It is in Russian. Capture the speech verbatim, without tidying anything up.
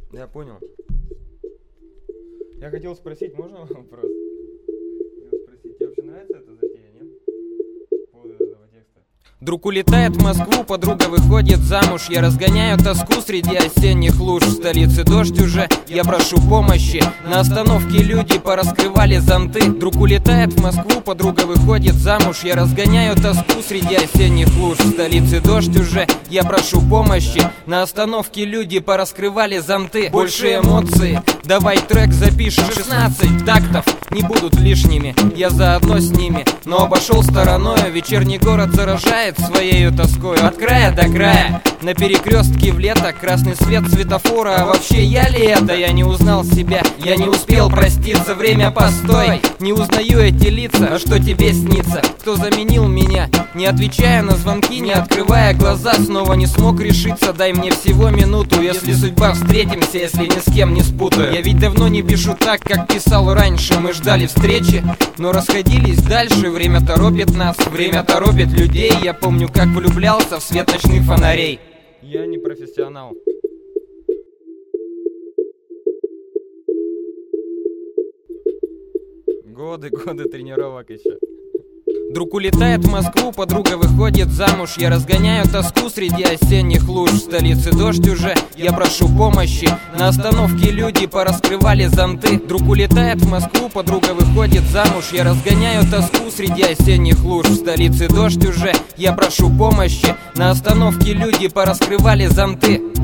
Я понял. Я хотел спросить, можно вопрос? Хотел спросить, тебе вообще нравится эта затея, нет? По поводу этого текста. Друг улетает в Москву, подруга выходит замуж. Я разгоняю тоску среди осенних луж. В столице дождь уже, я прошу помощи. На остановке люди пораскрывали зонты. Друг улетает в Москву, подруга выходит замуж. Я разгоняю тоску среди осенних луж. В столице дождь уже, я прошу помощи. На остановке люди пораскрывали зонты. Больше эмоций, давай трек запишем. Шестнадцать тактов не будут лишними, я заодно с ними. Но обошел стороною, вечерний город заражает своею тоскою. От края до края, на перекрестке в лето, красный свет светофора. А вообще я ли это? Я не узнал себя, я не успел проститься. Время постой, не узнаю эти лица. А что тебе снится? Кто заменил меня? Не отвечая на звонки, не открывая глаза, снова не смог решиться. Дай мне всего минуту, если судьба встретимся, если ни с кем не спутаю. Я ведь давно не пишу так, как писал раньше. Мы ждали встречи, но расходились дальше. Время торопит нас, время торопит людей. Я помню, как влюблялся в свет ночных фонарей. Я не профессионал. Годы, годы тренировок еще. Друг улетает в Москву, подруга выходит замуж. Я разгоняю тоску среди осенних луж. В столице дождь уже, я прошу помощи. На остановке люди пораскрывали зонты. Друг улетает в Москву, подруга выходит замуж. Я разгоняю тоску среди осенних луж. В столице дождь уже, я прошу помощи. На остановке люди пораскрывали зонты.